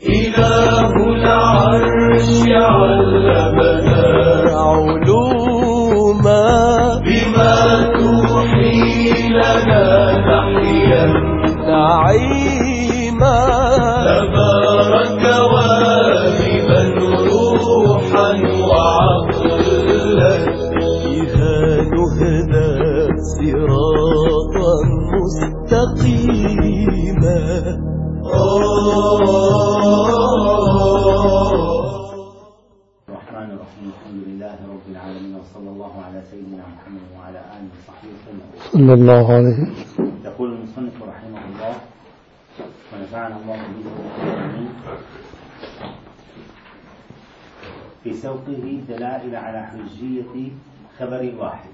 إله العرش علمنا علوما بما توحي لنا نحيا نعيما تبارك واهبا روحا وعقلا بها نهدى صراطا مستقيما. الرحمن الرحيم. الحمد لله رب العالمين، وصلى الله على سيدنا محمد وعلى آله وصحبه وسلم. صلى الله عليه وسلم. يقول المصنف رحمه الله ونفعنا الله به آمين في سوقه دلائل على حجية خبر الواحد.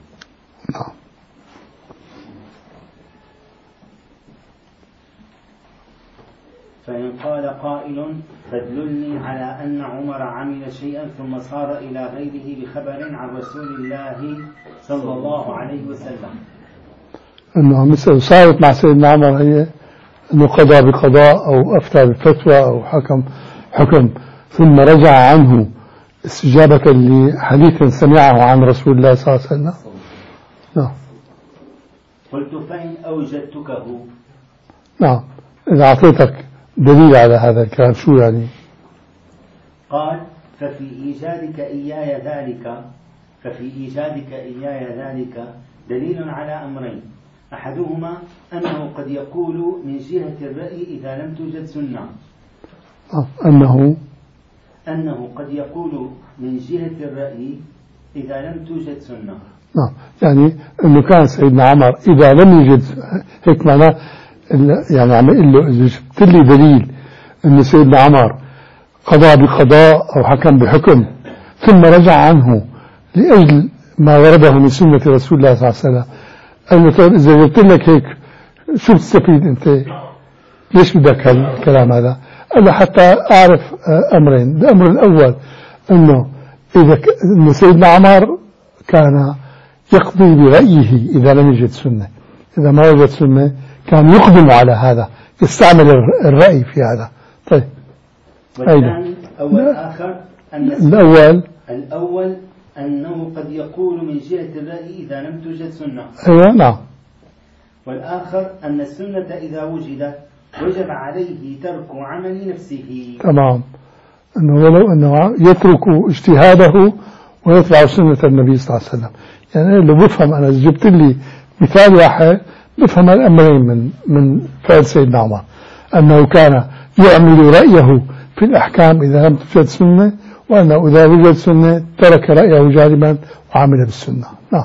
فإن قال قائل فادللني على أن عمر عمل شيئا ثم صار إلى غيره بخبر عن رسول الله صلى الله عليه وسلم، أنه مثل صارت مع سيدنا عمر هي أنه قضى بقضاء أو أفتى بفتوى أو حكم ثم رجع عنه استجابة لحديث سمعه عن رسول الله صلى الله عليه وسلم. نعم. قلت فإن أوجدتكه. نعم، إذا أعطيتك دليل على هذا الكلام شو يعني؟ قال ففي إيجادك إياي ذلك دليل على أمرين، أحدهما أنه قد يقول من جهة الرأي إذا لم توجد سنة. أنه قد يقول من جهة الرأي إذا لم توجد سنة. نعم، يعني أنه كان سيدنا عمر إذا لم يجد هيك معناه، يعني عم يقول له إذا جبت لي دليل أن سيدنا عمر قضى بقضاء أو حكم بحكم ثم رجع عنه لأجل ما ورده من سنة رسول الله صلى الله عليه وسلم، قال له طيب إذا قلت لك هيك شو بتستفيد أنت؟ ليش بدك هالكلام هذا؟ قال له حتى أعرف أمرين. الأمر الأول أنه إن سيدنا عمر كان يقضي برأيه إذا لم يجد سنة، إذا ما وجد سنة كان يقدم على هذا، يستعمل الرأي في هذا. طيب، والثاني أو الآخر أن الأول أنه قد يقول من جهة الرأي إذا لم توجد سنة. أيوة، نعم. والآخر أن السنة إذا وجدت وجب عليه ترك عمل نفسه. تمام، أنه ولو أنه يترك اجتهاده ويتبع سنة النبي صلى الله عليه وسلم. يعني اللي بفهم أنا إذا جبت لي مثال واحد بفهم الأمرين من فعل سيدنا عمر، أنه كان يعمل رأيه في الأحكام إذا لم توجد سنة، وأنه إذا وجد سنة ترك رأيه جانبا وعمل بالسنة. نعم.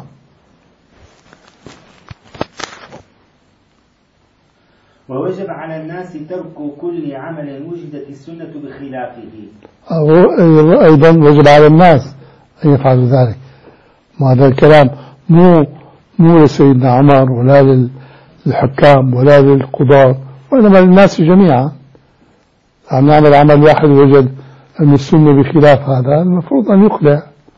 ووجب على الناس ترك كل عمل وجدت السنة بخلافه. أيضا وجب على الناس أن يفعلوا ذلك. وهذا الكلام مو لسيدنا عمر ولا للحكام ولا للقضاة، وإنما للناس جميعا. عم نعمل عمل واحد وجد أن السنة بخلاف هذا، المفروض أن يقلع.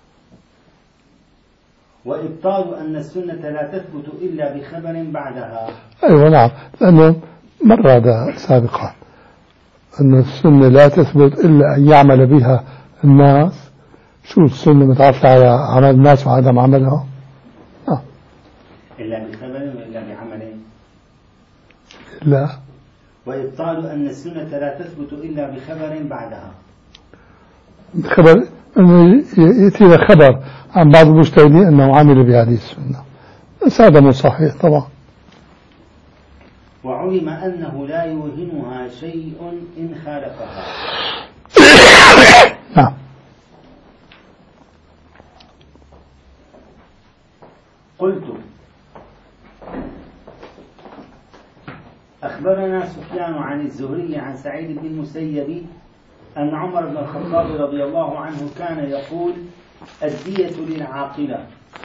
وإبطال أن السنة لا تثبت إلا بخبر بعدها. أيوة، نعم، لأنه مر هذا سابقا أن السنة لا تثبت إلا أن يعمل بها الناس. شو السنة متعرفة على عمل الناس وعدم عملها؟ إلا بخبر وإلا بعمل. لا. وإبطال أن السنة لا تثبت إلا بخبر بعدها. خبر أنه يأتي خبر عن بعض المجتهدين أنه عمل بهذه السنة، بس هذا مو صحيح طبعا. وعلم أنه لا يوهمها شيء إن خالفها. نعم. قلت أخبرنا سفيان عن الزهري عن سعيد بن المسيب أن عمر بن الخطاب رضي الله عنه كان يقول الدية للعاقلة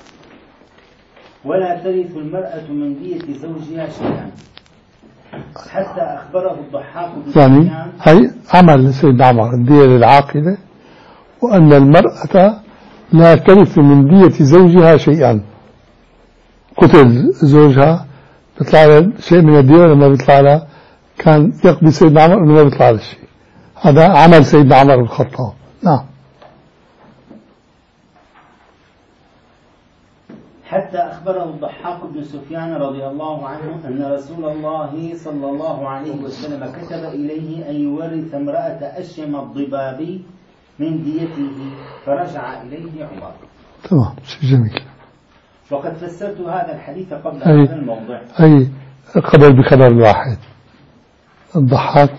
ولا ترث المرأة من دية زوجها شيئا، حتى أخبره الضحاك يعني هي عمل سيدنا عمر الدية للعاقلة، وأن المرأة لا ترث من دية زوجها شيئا. قتل زوجها بيطلع لها شيء من الدية ولا ما بيطلع لها؟ كان يقضي سيدنا عمر أنه ما بيطلع لها شيء. هذا عمل سيدنا عمر بن الخطاب. نعم. حتى أخبره الضحاك بن سفيان رضي الله عنه أن رسول الله صلى الله عليه وسلم كتب إليه أن يورث امرأة أشيم الضبابي من ديته، فرجع إليه عمر. تمام، شيء جميل. وقد فسرت هذا الحديث قبل هذا الموضع. أي قبل بخبر واحد. الضحاك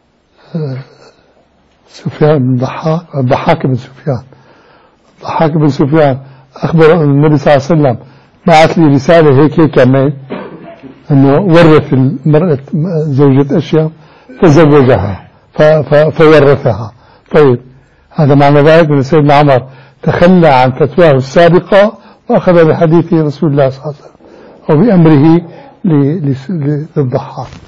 سفيان بن الضحاك بن سفيان. الضحاك بن سفيان أخبر أن النبي صلى الله عليه وسلم بعث لي رسالة هيك كمان أنه ورث المرأة زوجة أشياء فزوجها فورثها. طيب، هذا معنى ذلك أن سيدنا عمر تخلى عن فتواه السابقة وأخذ بحديث رسول الله صلى الله عليه وسلم أو بأمره للضحاك.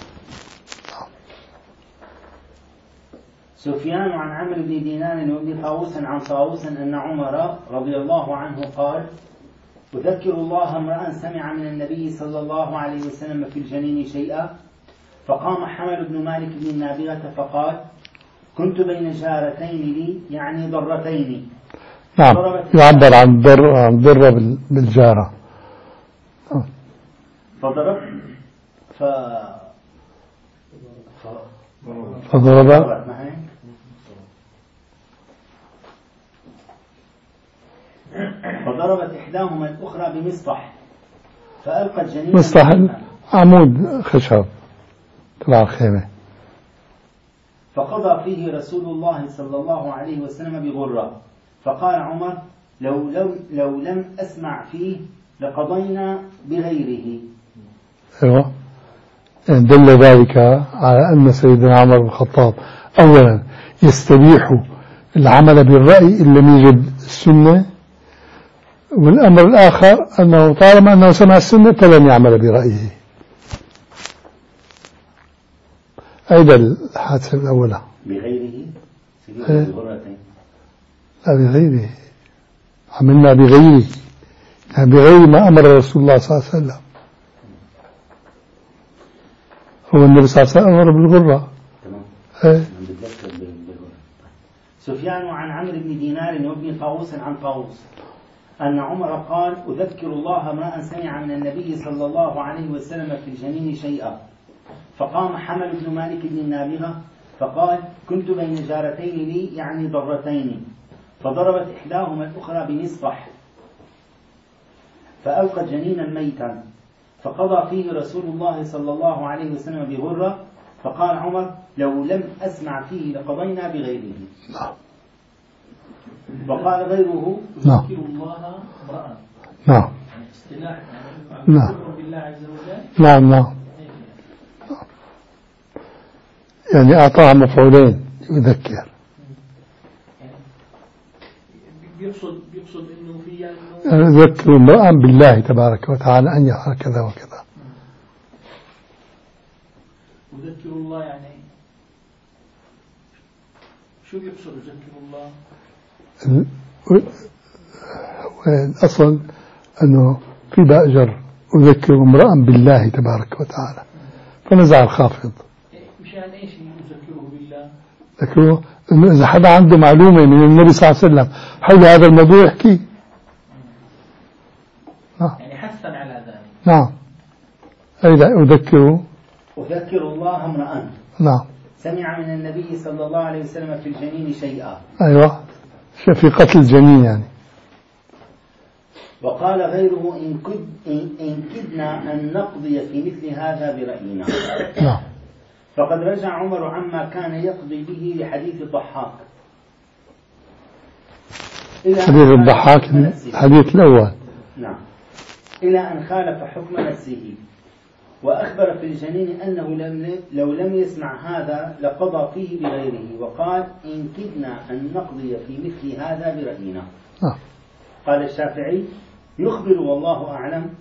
سفيان عن عمرو بن دينار وابن طاووس عن طاووس أن عمر رضي الله عنه قال: أذكر الله امرأ سمع من النبي صلى الله عليه وسلم في الجنين شيئا، فقام حمل بن مالك بن النابغة فقال: كنت بين جارتين لي، يعني ضرتين. نعم، يعبر عن ضرة بالجارة. فضربت فضربت إحداهما الأخرى بمصطح فألقت جنينا. مصطح عمود خشب تبع الخيمة. فقضى فيه رسول الله صلى الله عليه وسلم بغرة، فقال عمر: لو لم أسمع فيه لقضينا بغيره. أيوة، دل ذلك على أن سيدنا عمر بن الخطاب أولا يستبيح العمل بالرأي إن لم يجد السنة، والأمر الآخر أنه طالما أنه سمع السنة فلن يعمل برأيه. أيضا الحادثة الأولى بغيره لا بغيره، عملنا بغيره، يعني بغير ما أمر رسول الله صلى الله عليه وسلم. هو النبي صلى الله عليه وسلم أمر بالغرة. تمام. سفيان عن عمرو بن دينار وابن طاووس عن طاووس أن عمر قال: أذكر الله امرأ سمع من النبي صلى الله عليه وسلم في الجنين شيئا، فقام حمل بن مالك بن النابغة فقال: كنت بين جارتين لي، يعني ضرتين، فضربت إحداهما الأخرى بمصطح فألقت جنينا ميتا، فقضى فيه رسول الله صلى الله عليه وسلم بغرة، فقال عمر: لو لم أسمع فيه لقضينا بغيره. وقال غيره: أذكر الله امرأ. نعم. اصطلاح بالله عز وجل. نعم. يعني أعطاها مفعولين، يذكر. بيقصد إنه في يذكر امرأ بالله تبارك وتعالى أن يفعل كذا وكذا. أذكر الله يعني شو بيقصد أذكر الله؟ الأصل أنه في بأجر أذكر امرأ بالله تبارك وتعالى، فنزع الخافض. مشان إيش يذكره بالله؟ ذكره إنه إذا حدا عنده معلومة من النبي صلى الله عليه وسلم حول هذا الموضوع يحكي. يعني حثا على ذلك. نعم. أيضا أذكر الله امرأ. نعم. سمع من النبي صلى الله عليه وسلم في الجنين شيئا. أيوة، في قتل الجنين يعني. وقال غيره: إن كدنا أن نقضي في مثل هذا برأينا. نعم. فقد رجع عمر عما كان يقضي به لحديث الضحاك. حديث الضحاك الحديث الأول. نعم. إلى أن خالف حكم نفسه، وأخبر في الجنين أنه لو لم يسمع هذا لقضى فيه بغيره، وقال: إن كدنا أن نقضي في مثل هذا برأينا. قال الشافعي: يخبر والله أعلم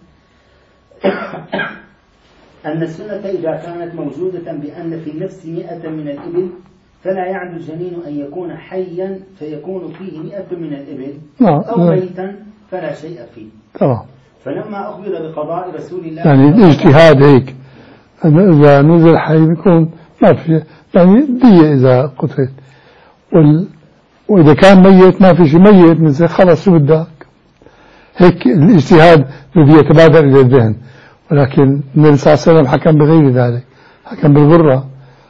أن السنة إذا كانت موجودة بأن في النفس 100 من الإبل، فلا يعني الجنين أن يكون حيا فيكون فيه 100 من الإبل، أو ميتا فلا شيء فيه. فلما أخبر بقضاء رسول الله يعني الاجتهاد هيك أنه إذا نزل حي بيكون يعني دية إذا قتل. وإذا كان ميت ما في شيء ميت مثل خلص شو بدك. هيك الاجتهاد الذي يتبادر إلى الذهن، ولكن النبي صلى الله عليه وسلم حكم بغير ذلك، حكم بالغرة.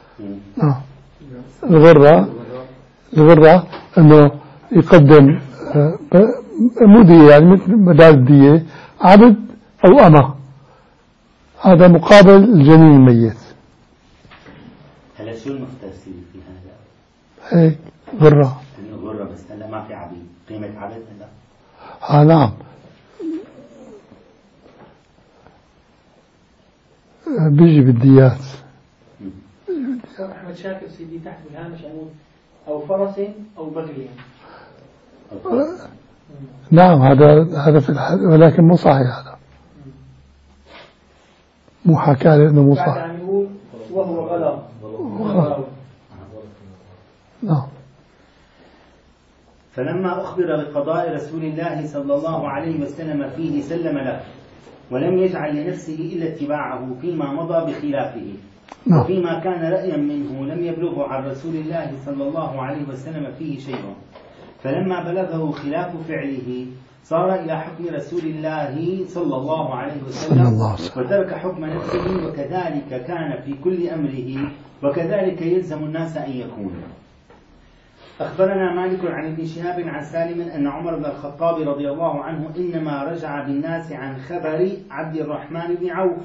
الغرة أنه يقدم مو دية يعني مثل بدال الدية عبد أو أمة، هذا مقابل الجنين الميت. هلا شو المختص في هذا؟ هيك غرة. إنه غرة بس هلا ما في عبيد، قيمة عبد هلا. نعم. بيجي بالديات. أحمد شاكر سيدي تحت بالهامش أقول أو فرس أو بغل. نعم هذا في الحد، ولكن مو صحيح، هذا مو حكى لأنه مو صحيح. بعد عم يقول وهو غلا. نعم. فلما أخبر بقضاء رسول الله صلى الله عليه وسلم فيه سلم له، ولم يجعل لنفسه إلا اتباعه فيما مضى بخلافه، وفيما كان رأيا منه لم يبلغه عن رسول الله صلى الله عليه وسلم فيه شيء. فلما بلغه خلاف فعله صار إلى حكم رسول الله صلى الله عليه وسلم وترك حكم نفسه، وكذلك كان في كل أمره، وكذلك يلزم الناس أن يكون. أخبرنا مالك عن ابن شهاب عن سالم أن عمر بن الخطاب رضي الله عنه إنما رجع بالناس عن خبر عبد الرحمن بن عوف.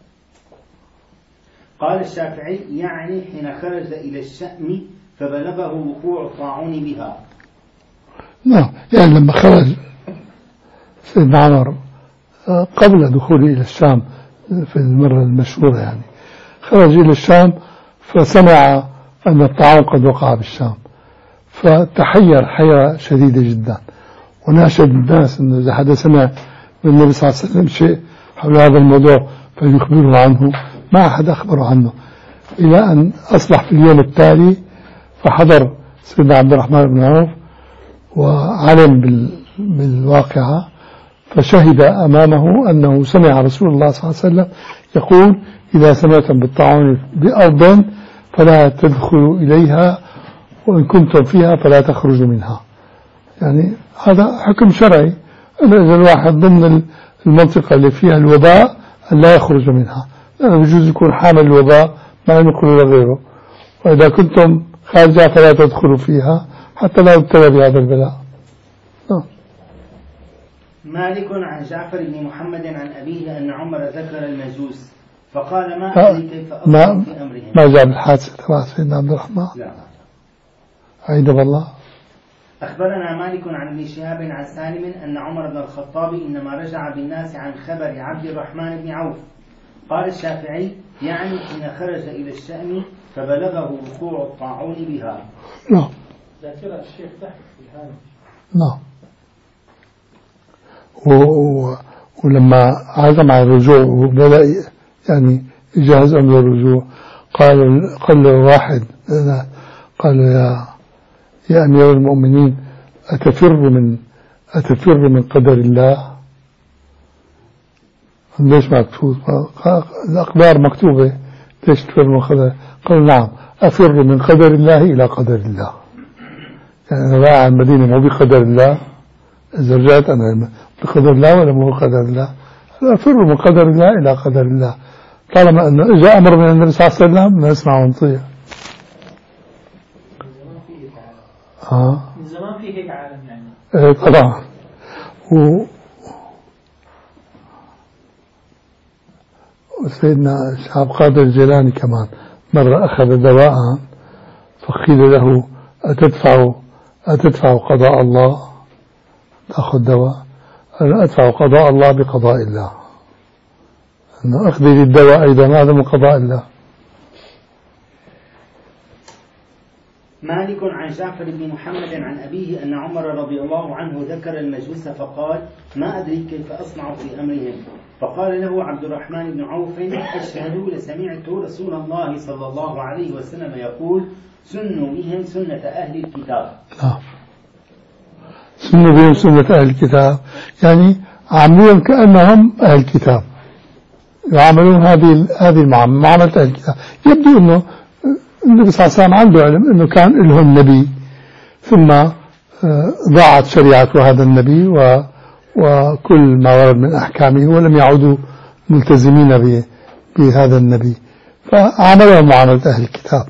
قال الشافعي يعني حين خرج إلى الشأم فبلغه وقوع الطاعون بها. نعم، يعني لما خرج سيدنا عمر قبل دخوله إلى الشام في المرة المشهورة، يعني خرج إلى الشام فسمع أن الطاعون قد وقع بالشام، فتحير حيرة شديدة جدا، وناشد الناس أنه إذا حدا سمع من النبي صلى الله عليه وسلم شيء حول هذا الموضوع فيخبره عنه. ما أحد أخبره عنه، إلى أن أصبح في اليوم التالي فحضر سيدنا عبد الرحمن بن عوف وعلم بالواقعة، فشهد أمامه أنه سمع رسول الله صلى الله عليه وسلم يقول: إذا سمعتم بالطاعون بأرض فلا تدخلوا إليها، وإن كنتم فيها فلا تخرجوا منها. يعني هذا حكم شرعي، إذا الواحد ضمن المنطقة اللي فيها الوباء أن لا يخرج منها، لأنه يجوز يكون حامل الوباء ما ينقل لغيره، وإذا كنتم خارجة فلا تدخلوا فيها حتى لا يبتلى بهذا البلاء. مالك عن جعفر بن محمد عن أبيه أن عمر ذكر المجوس فقال: ما أدري كيف أصنع في أمرهم. ما جاء بالحادثة تبع سيدنا عبد الرحمن؟ لا. عيد بالله. أخبرنا مالك عن ابن شهاب عن سالم أن عمر بن الخطاب إنما رجع بالناس عن خبر عبد الرحمن بن عوف. قال الشافعي يعني حين خرج إلى الشأم فبلغه وقوع الطاعون بها. نعم. ذاكرة الشيخ تحت في هذا. نعم. ولما عزم على الرجوع وبدأ يعني يجهز أمر الرجوع قال له واحد، قال يا أمير المؤمنين أتفر من قدر الله؟ ليش مكتوب؟ الأقدار مكتوبة، ليش تفر من قدر؟ قال: نعم، أفر من قدر الله إلى قدر الله. يعني أنا رايح على المدينة مو بقدر الله، إذا رجعت أنا بقدر الله ولا مو بقدر الله؟ أفر من قدر الله إلى قدر الله، طالما أنه جاء أمر من النبي صلى الله عليه وسلم نسمع ونطيع. من زمان في هيك عالم يعني. طبعا. وسيدنا شعب قادر الجيلاني كمان مرة أخذ دواء فقيل له: أتدفع قضاء الله؟ تأخذ دواء؟ أنا أدفع قضاء الله بقضاء الله، أنه أخذي للدواء أيضا هذا من قضاء الله. مالك عن جعفر بن محمد عن أبيه أن عمر رضي الله عنه ذكر المجوس فقال: ما أدري كيف أصنع في أمرهم. فقال له عبد الرحمن بن عوف: أشهد لسمعت رسول الله صلى الله عليه وسلم يقول: سنوا بهم سنة أهل الكتاب. سنوا بهم سنة أهل الكتاب، يعني عاملون كأنهم أهل الكتاب، يعاملون هذه المعاملة أهل الكتاب. يبدو أنه النبي صلى الله عليه وسلم عنده علم أنه كان لهم نبي، ثم ضاعت شريعة هذا النبي وكل ما ورد من أحكامه، ولم يعودوا ملتزمين بهذا النبي، فعملهم معاملة أهل الكتاب.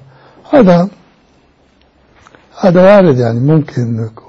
هذا وارد، يعني ممكن يكون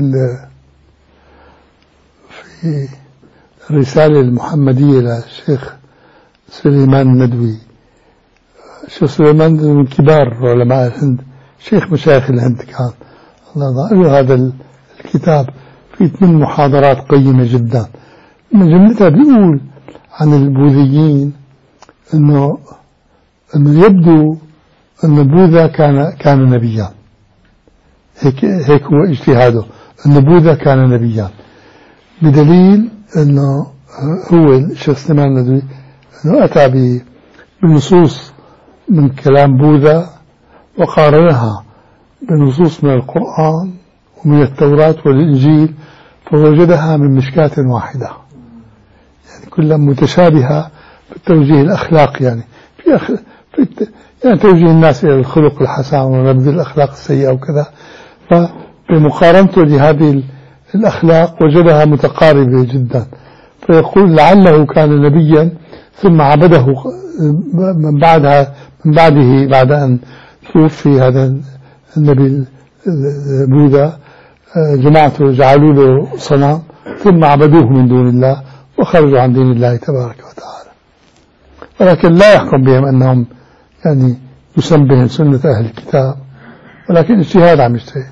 في الرسالة المحمدية للشيخ سليمان الندوي. الشيخ سليمان من كبار علماء الهند، شيخ مشايخ الهند كان، الله له هذا الكتاب فيه 8 محاضرات قيمة جدا. من جملتها بيقول عن البوذيين انه يبدو ان بوذا كان نبيا، هيك هو اجتهاده، ان بوذا كان نبيا، بدليل انه هو الشيخ سليمان الندوي انه اتى بنصوص من كلام بوذا وقارنها بنصوص من القرآن ومن التوراة والإنجيل، فوجدها من مشكاة واحدة، يعني كلها متشابهة في التوجيه الأخلاقي، يعني يعني توجيه الناس إلى الخلق الحسن ونبذ الأخلاق السيئة وكذا. فبمقارنته لهذه الأخلاق وجدها متقاربة جدا، فيقول لعله كان نبيا ثم عبده من بعده بعد أن توفي هذا النبي بوذا، جماعته جعلوا له صنم ثم عبدوه من دون الله وخرجوا عن دين الله تبارك وتعالى، ولكن لا يحكم بهم أنهم يعني يسمى بهم سنة أهل الكتاب، ولكن اجتهاد عم يجتهد.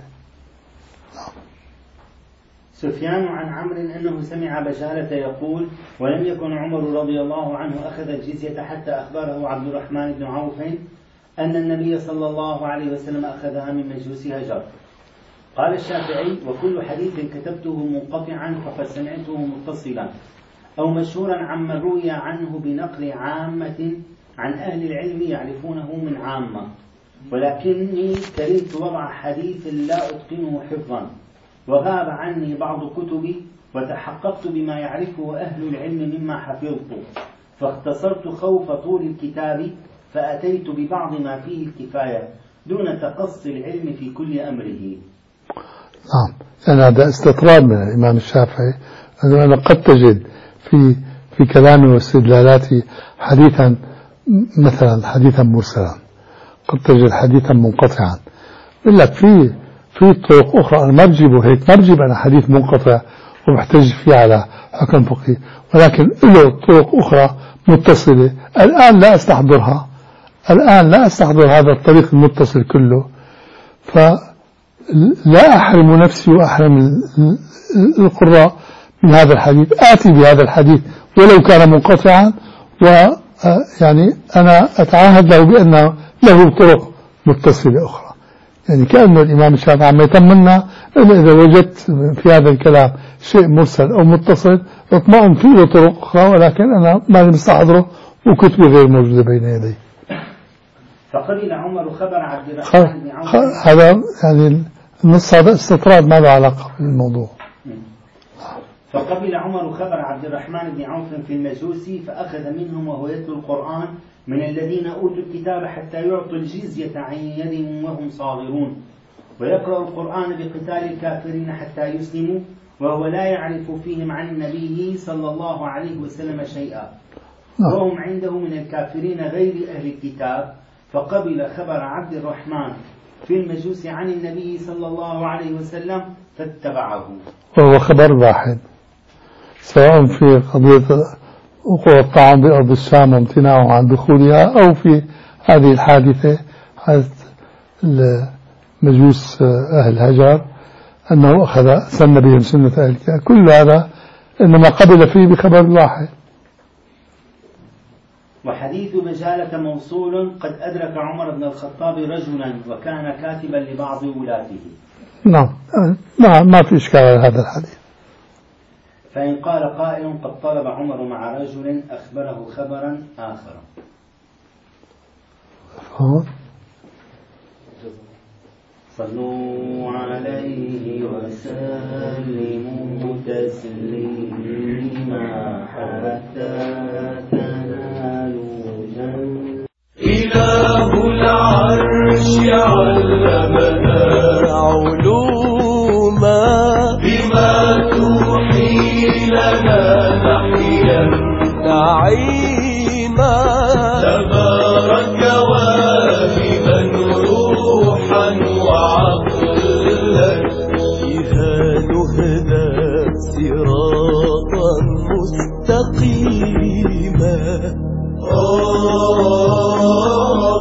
سفيان عن عمرو أنه سمع بشارة يقول: ولم يكن عمر رضي الله عنه أخذ الجزية حتى أخبره عبد الرحمن بن عوف أن النبي صلى الله عليه وسلم أخذها من مجوس هجر. قال الشافعي: وكل حديث كتبته منقطعا فقد سمعته متصلا أو مشهورا عمن روي عنه بنقل عامة عن أهل العلم يعرفونه من عامة، ولكني كرهت وضع حديث لا أتقنه حفظا، وغاب عني بعض كتبي وتحققت بما يعرفه أهل العلم مما حفظته، فاختصرت خوف طول الكتاب فأتيت ببعض ما فيه الكفاية دون تقصي العلم في كل أمره. نعم، يعني هذا استطراد من الإمام الشافعي، أنا قد تجد في كلامه واستدلالاته حديثا، مثلا حديثا مرسلا، قد تجد حديثا منقطعا، يقول لك في طرق أخرى أنا ما بجيبه هيك، ما بجيب أنا حديث منقطع وبحتج فيه على حكم فقهي، ولكن له طرق أخرى متصلة الآن لا أستحضرها، هذا الطريق المتصل كله، فلا أحرم نفسي وأحرم القراء من هذا الحديث، آتي بهذا الحديث ولو كان منقطعا، ويعني أنا أتعاهد له بأنه له طرق متصلة أخرى، يعني كأنه الإمام الشافعي عم يطمنا أنه إذا وجدت في هذا الكلام شيء مرسل أو متصل اطمئن فيه طرق أخرى، ولكن أنا ما مستحضره وكتبه غير موجودة بين يدي. فقبل عمر خبر عبد الرحمن بن عوف. هذا يعني النص هذا استطراد ما له علاقة بالموضوع. فقبل عمر خبر عبد الرحمن بن عوف في المجوسي فأخذ منهم وهو يتلو القرآن من الذين أوتوا الكتاب حتى يعطوا الجزية عن يد وهم صاغرون، ويقرأ القرآن بقتال الكافرين حتى يسلموا، وهو لا يعرف فيهم عن النبي صلى الله عليه وسلم شيئا، وهم عنده من الكافرين غير أهل الكتاب. فقبل خبر عبد الرحمن في المجوس عن النبي صلى الله عليه وسلم فاتبعه، وهو خبر واحد، سواء في قضية وقوع الطعام بأرض الشام وامتناعه عن دخولها، أو في هذه الحادثة حادثة مجوس أهل هجر أنه أخذ سن بهم سنة أهل الكتاب، كل هذا إنما قبل فيه بخبر واحد. وحديث بجالة موصول: قد أدرك عمر بن الخطاب رجلا وكان كاتبا لبعض ولاته. نعم، ما في إشكال على هذا الحديث. فإن قال قائل: قد طلب عمر مع رجل أخبره خبرا آخر. صلوا عليه وسلموا تسليما حتى تنالوا جنة. إله العرش لنا نحيا نعيما تبارك واهبا روحا وعقلا فيها نهدى صراطا مستقيما